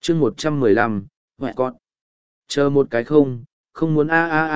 chương 115, hoẹ con. Chờ một cái không muốn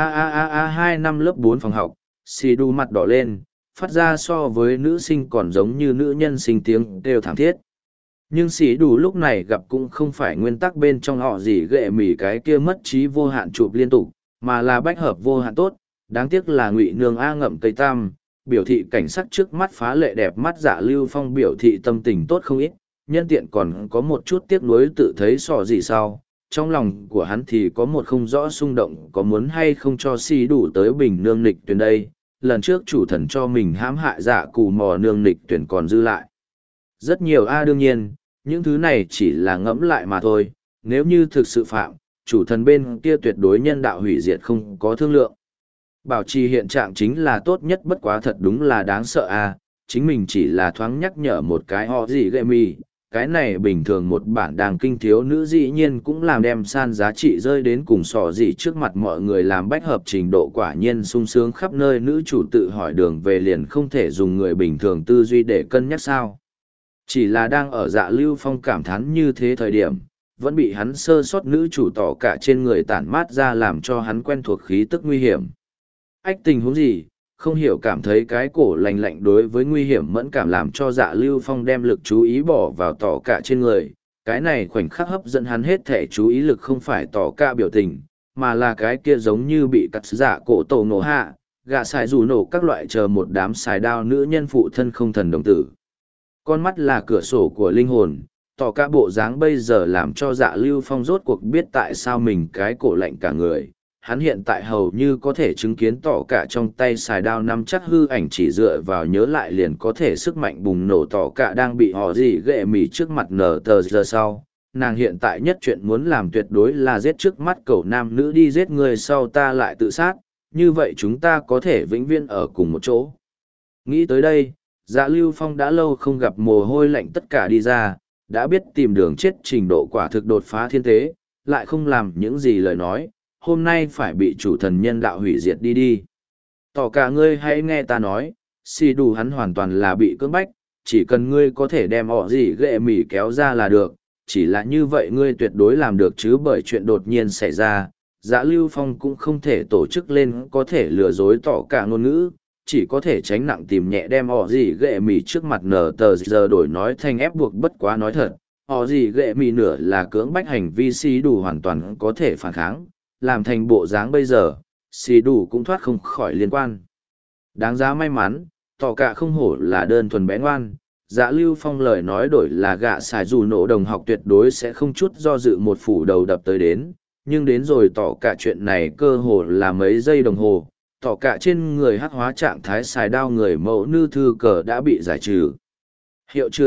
a 2 năm lớp 4 phòng học, xì đu mặt đỏ lên, phát ra so với nữ sinh còn giống như nữ nhân sinh tiếng đều thảm thiết. Nhưng xì đu lúc này gặp cũng không phải nguyên tắc bên trong họ gì ghệ mỉ cái kia mất trí vô hạn chụp liên tục, mà là bách hợp vô hạn tốt, đáng tiếc là ngụy nương a ngậm cây tam, biểu thị cảnh sắc trước mắt phá lệ đẹp mắt. Dạ Lưu Phong biểu thị tâm tình tốt không ít, nhân tiện còn có một chút tiếc nuối tự thấy sò gì sau. Trong lòng của hắn thì có một không rõ xung động, có muốn hay không cho si đủ tới bình nương nịch tuyển đây. Lần trước chủ thần cho mình hãm hại dạ cù mò nương nịch tuyển còn dư lại rất nhiều đương nhiên, những thứ này chỉ là ngẫm lại mà thôi. Nếu như thực sự phạm, chủ thần bên kia tuyệt đối nhân đạo hủy diệt không có thương lượng. Bảo trì hiện trạng chính là tốt nhất, bất quá thật đúng là đáng sợ chính mình chỉ là thoáng nhắc nhở một cái họ gì ghê mì, cái này bình thường một bản đàng kinh thiếu nữ dĩ nhiên cũng làm đem san giá trị rơi đến cùng sỏ gì trước mặt mọi người, làm bách hợp trình độ quả nhiên sung sướng khắp nơi. Nữ chủ tự hỏi đường về liền không thể dùng người bình thường tư duy để cân nhắc sao. Chỉ là đang ở Dạ Lưu Phong cảm thán như thế thời điểm, vẫn bị hắn sơ sót nữ chủ tỏ cả trên người tản mát ra làm cho hắn quen thuộc khí tức nguy hiểm. Ách tình huống gì, không hiểu cảm thấy cái cổ lạnh lạnh đối với nguy hiểm mẫn cảm làm cho Dạ Lưu Phong đem lực chú ý bỏ vào tỏ cả trên người. Cái này khoảnh khắc hấp dẫn hắn hết thể chú ý lực không phải tỏ cả biểu tình, mà là cái kia giống như bị cắt dạ cổ tổ nổ hạ, gạ xài rủ nổ các loại chờ một đám xài đao nữ nhân phụ thân không thần đồng tử. Con mắt là cửa sổ của linh hồn, tỏ cả bộ dáng bây giờ làm cho Dạ Lưu Phong rốt cuộc biết tại sao mình cái cổ lạnh cả người. Hắn hiện tại hầu như có thể chứng kiến tỏ cả trong tay xài đao nắm chắc hư ảnh, chỉ dựa vào nhớ lại liền có thể sức mạnh bùng nổ. Tỏ cả đang bị họ gì ghệ mỉ trước mặt nở tờ giờ sau. Nàng hiện tại nhất chuyện muốn làm tuyệt đối là giết trước mắt cậu nam nữ, đi giết người sau ta lại tự sát, như vậy chúng ta có thể vĩnh viễn ở cùng một chỗ. Nghĩ tới đây, Dạ Lưu Phong đã lâu không gặp mồ hôi lạnh tất cả đi ra, đã biết tìm đường chết trình độ quả thực đột phá thiên tế, lại không làm những gì lời nói, hôm nay phải bị chủ thần nhân đạo hủy diệt đi. Tỏ cả ngươi hãy nghe ta nói, xì đủ hắn hoàn toàn là bị cưỡng bách, chỉ cần ngươi có thể đem họ gì ghệ mỉ kéo ra là được, chỉ là như vậy ngươi tuyệt đối làm được, chứ bởi chuyện đột nhiên xảy ra, Dạ Lưu Phong cũng không thể tổ chức lên có thể lừa dối tỏ cả ngôn ngữ, chỉ có thể tránh nặng tìm nhẹ, đem họ gì ghệ mì trước mặt nở tờ giờ đổi nói thành ép buộc. Bất quá nói thật, họ gì ghệ mì nửa là cưỡng bách hành vi, xì đủ hoàn toàn có thể phản kháng, làm thành bộ dáng bây giờ, xì đủ cũng thoát không khỏi liên quan. Đáng giá may mắn, tỏ cả không hổ là đơn thuần bé ngoan. Dạ Lưu Phong lời nói đổi là gạ xài dù nổ đồng học tuyệt đối sẽ không chút do dự một phủ đầu đập tới đến, nhưng đến rồi tỏ cả chuyện này cơ hồ là mấy giây đồng hồ, tỏ cả trên người hắc hóa trạng thái xài đao người mẫu nữ thư cờ đã bị giải trừ. Hiệu chứa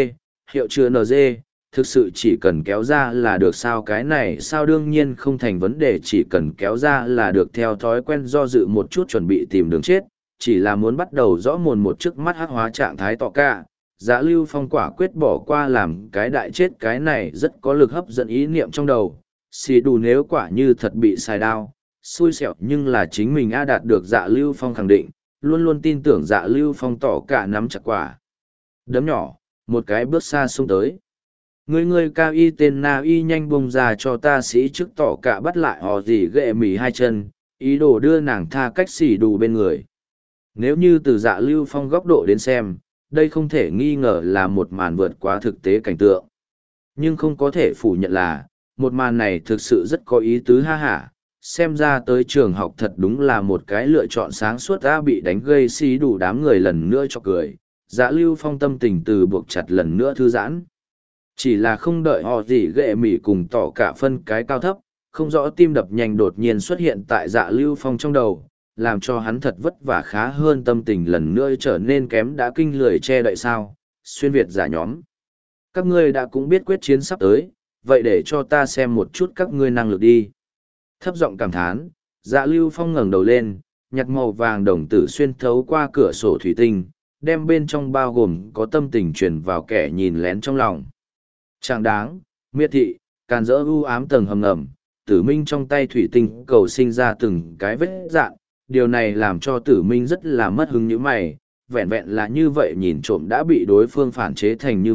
NG, thực sự chỉ cần kéo ra là được sao? Cái này sao đương nhiên không thành vấn đề, chỉ cần kéo ra là được. Theo thói quen do dự một chút chuẩn bị tìm đường chết, chỉ là muốn bắt đầu rõ mồn một trước mắt hắc hóa trạng thái tỏ cả. Dạ Lưu Phong quả quyết bỏ qua làm cái đại chết, cái này rất có lực hấp dẫn ý niệm trong đầu. Xì đủ nếu quả như thật bị xài đao, xui xẻo nhưng là chính mình đạt được. Dạ Lưu Phong khẳng định, luôn luôn tin tưởng Dạ Lưu Phong tỏ cả nắm chặt quả đấm nhỏ, một cái bước xa xông tới. Người cao y tên na y nhanh bông ra cho ta, sĩ trước tỏ cả bắt lại họ gì ghệ mỉ hai chân, ý đồ đưa nàng tha cách xỉ đủ bên người. Nếu như từ Dạ Lưu Phong góc độ đến xem, đây không thể nghi ngờ là một màn vượt quá thực tế cảnh tượng. Nhưng không có thể phủ nhận là, một màn này thực sự rất có ý tứ ha hả. Xem ra tới trường học thật đúng là một cái lựa chọn sáng suốt. Đã bị đánh gây xí đủ đám người lần nữa cho cười. Dạ Lưu Phong tâm tình từ buộc chặt lần nữa thư giãn. Chỉ là không đợi họ gì ghệ mỉ cùng tỏ cả phân cái cao thấp, không rõ tim đập nhanh đột nhiên xuất hiện tại Dạ Lưu Phong trong đầu, làm cho hắn thật vất vả khá hơn, tâm tình lần nữa trở nên kém. Đã kinh lười che đậy sao? Xuyên Việt giả nhóm, các ngươi đã cũng biết quyết chiến sắp tới, vậy để cho ta xem một chút các ngươi năng lực đi. Thấp giọng cảm thán, Dạ Lưu Phong ngẩng đầu lên, nhặt màu vàng đồng tử xuyên thấu qua cửa sổ thủy tinh, đem bên trong bao gồm có tâm tình truyền vào kẻ nhìn lén trong lòng. Chẳng đáng, miệt thị, càn rỡ u ám tầng hầm ngầm, Tử Minh trong tay thủy tinh cầu sinh ra từng cái vết dạn, điều này làm cho Tử Minh rất là mất hứng như mày, vẹn vẹn là như vậy nhìn trộm đã bị đối phương phản chế thành như vậy,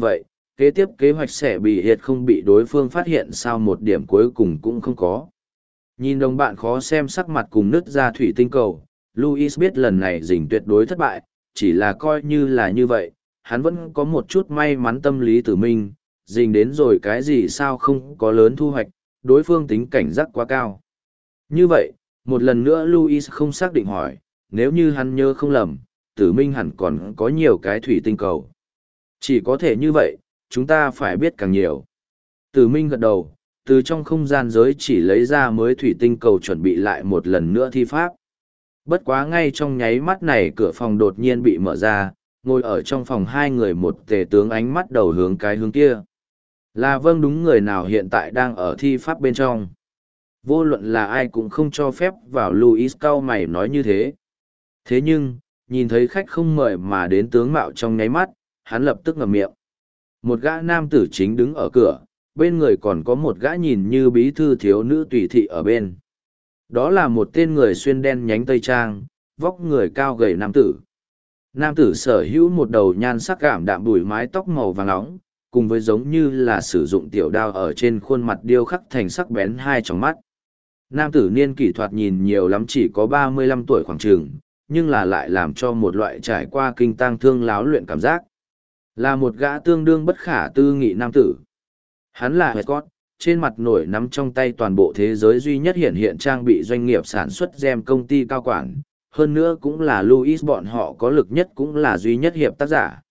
kế tiếp kế hoạch sẽ bị hiệt không bị đối phương phát hiện sao một điểm cuối cùng cũng không có. Nhìn đồng bạn khó xem sắc mặt cùng nứt ra thủy tinh cầu, Louis biết lần này dình tuyệt đối thất bại, chỉ là coi như là như vậy, hắn vẫn có một chút may mắn tâm lý tử minh, dình đến rồi cái gì sao không có lớn thu hoạch, đối phương tính cảnh giác quá cao. Như vậy, một lần nữa Louis không xác định hỏi, nếu như hắn nhớ không lầm, tử minh hẳn còn có nhiều cái thủy tinh cầu. Chỉ có thể như vậy, chúng ta phải biết càng nhiều. Tử minh gật đầu, từ trong không gian giới chỉ lấy ra mới thủy tinh cầu chuẩn bị lại một lần nữa thi pháp. Bất quá ngay trong nháy mắt này cửa phòng đột nhiên bị mở ra, ngồi ở trong phòng hai người một tề tướng ánh mắt đầu hướng cái hướng kia. Là vâng đúng người nào hiện tại đang ở thi pháp bên trong. Vô luận là ai cũng không cho phép vào Louis cau mày nói như thế. Thế nhưng, nhìn thấy khách không mời mà đến tướng mạo trong nháy mắt, hắn lập tức ngậm miệng. Một gã nam tử chính đứng ở cửa, bên người còn có một gã nhìn như bí thư thiếu nữ tùy thị ở bên. Đó là một tên người xuyên đen nhánh tây trang, vóc người cao gầy nam tử. Nam tử sở hữu một đầu nhan sắc cảm đạm bùi mái tóc màu vàng nóng, cùng với giống như là sử dụng tiểu đao ở trên khuôn mặt điêu khắc thành sắc bén hai tròng mắt. Nam tử niên kỷ thoạt nhìn nhiều lắm chỉ có 35 tuổi khoảng chừng, nhưng là lại làm cho một loại trải qua kinh tang thương láo luyện cảm giác. Là một gã tương đương bất khả tư nghị nam tử. Hắn là Westcott, trên mặt nổi nắm trong tay toàn bộ thế giới duy nhất hiện trang bị doanh nghiệp sản xuất gem công ty cao quản, hơn nữa cũng là Louis bọn họ có lực nhất cũng là duy nhất hiệp tác giả.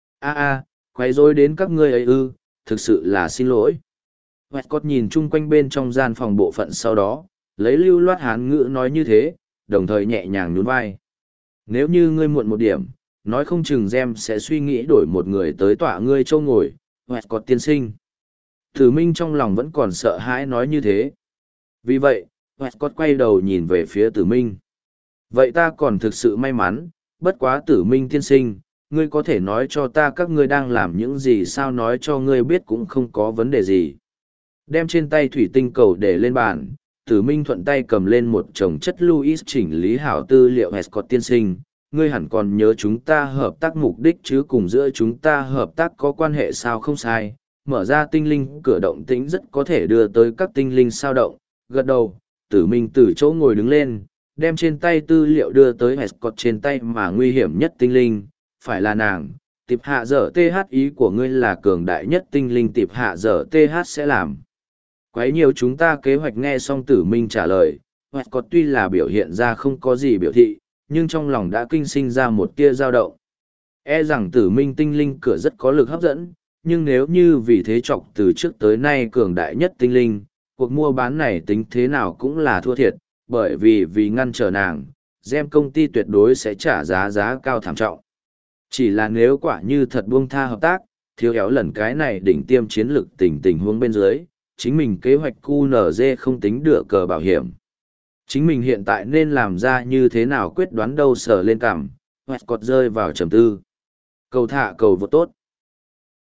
Quấy rối đến các ngươi ấy ư, thực sự là xin lỗi. Westcott nhìn chung quanh bên trong gian phòng bộ phận sau đó, lấy lưu loát hán ngữ nói như thế, đồng thời nhẹ nhàng nhún vai. Nếu như ngươi muộn một điểm, nói không chừng gem sẽ suy nghĩ đổi một người tới tọa ngươi châu ngồi, Westcott tiên sinh. Tử Minh trong lòng vẫn còn sợ hãi nói như thế. Vì vậy, Westcott quay đầu nhìn về phía Tử Minh. Vậy ta còn thực sự may mắn, bất quá Tử Minh tiên sinh, ngươi có thể nói cho ta các ngươi đang làm những gì sao nói cho ngươi biết cũng không có vấn đề gì. Đem trên tay thủy tinh cầu để lên bàn, Tử Minh thuận tay cầm lên một chồng chất Louis chỉnh lý hảo tư liệu Westcott tiên sinh. Ngươi hẳn còn nhớ chúng ta hợp tác mục đích chứ cùng giữa chúng ta hợp tác có quan hệ sao không sai. Mở ra tinh linh cửa động tĩnh rất có thể đưa tới các tinh linh sao động. Gật đầu, Tử Minh từ chỗ ngồi đứng lên, đem trên tay tư liệu đưa tới Westcott trên tay mà nguy hiểm nhất tinh linh, phải là nàng. Tiệp hạ dở TH ý của ngươi là cường đại nhất tinh linh tiệp hạ dở TH sẽ làm. Quấy nhiều chúng ta kế hoạch nghe xong Tử Minh trả lời, Westcott tuy là biểu hiện ra không có gì biểu thị, nhưng trong lòng đã kinh sinh ra một tia dao động. E rằng Tử Minh tinh linh cửa rất có lực hấp dẫn, nhưng nếu như vì thế chọc từ trước tới nay cường đại nhất tinh linh, cuộc mua bán này tính thế nào cũng là thua thiệt, bởi vì ngăn trở nàng, gem công ty tuyệt đối sẽ trả giá cao thảm trọng. Chỉ là nếu quả như thật buông tha hợp tác, thiếu éo lần cái này đỉnh tiêm chiến lực tình huống bên dưới, chính mình kế hoạch QNZ không tính được cờ bảo hiểm. Chính mình hiện tại nên làm ra như thế nào quyết đoán đâu sờ lên cảm, Westcott rơi vào trầm tư. Cầu thả cầu vô tốt.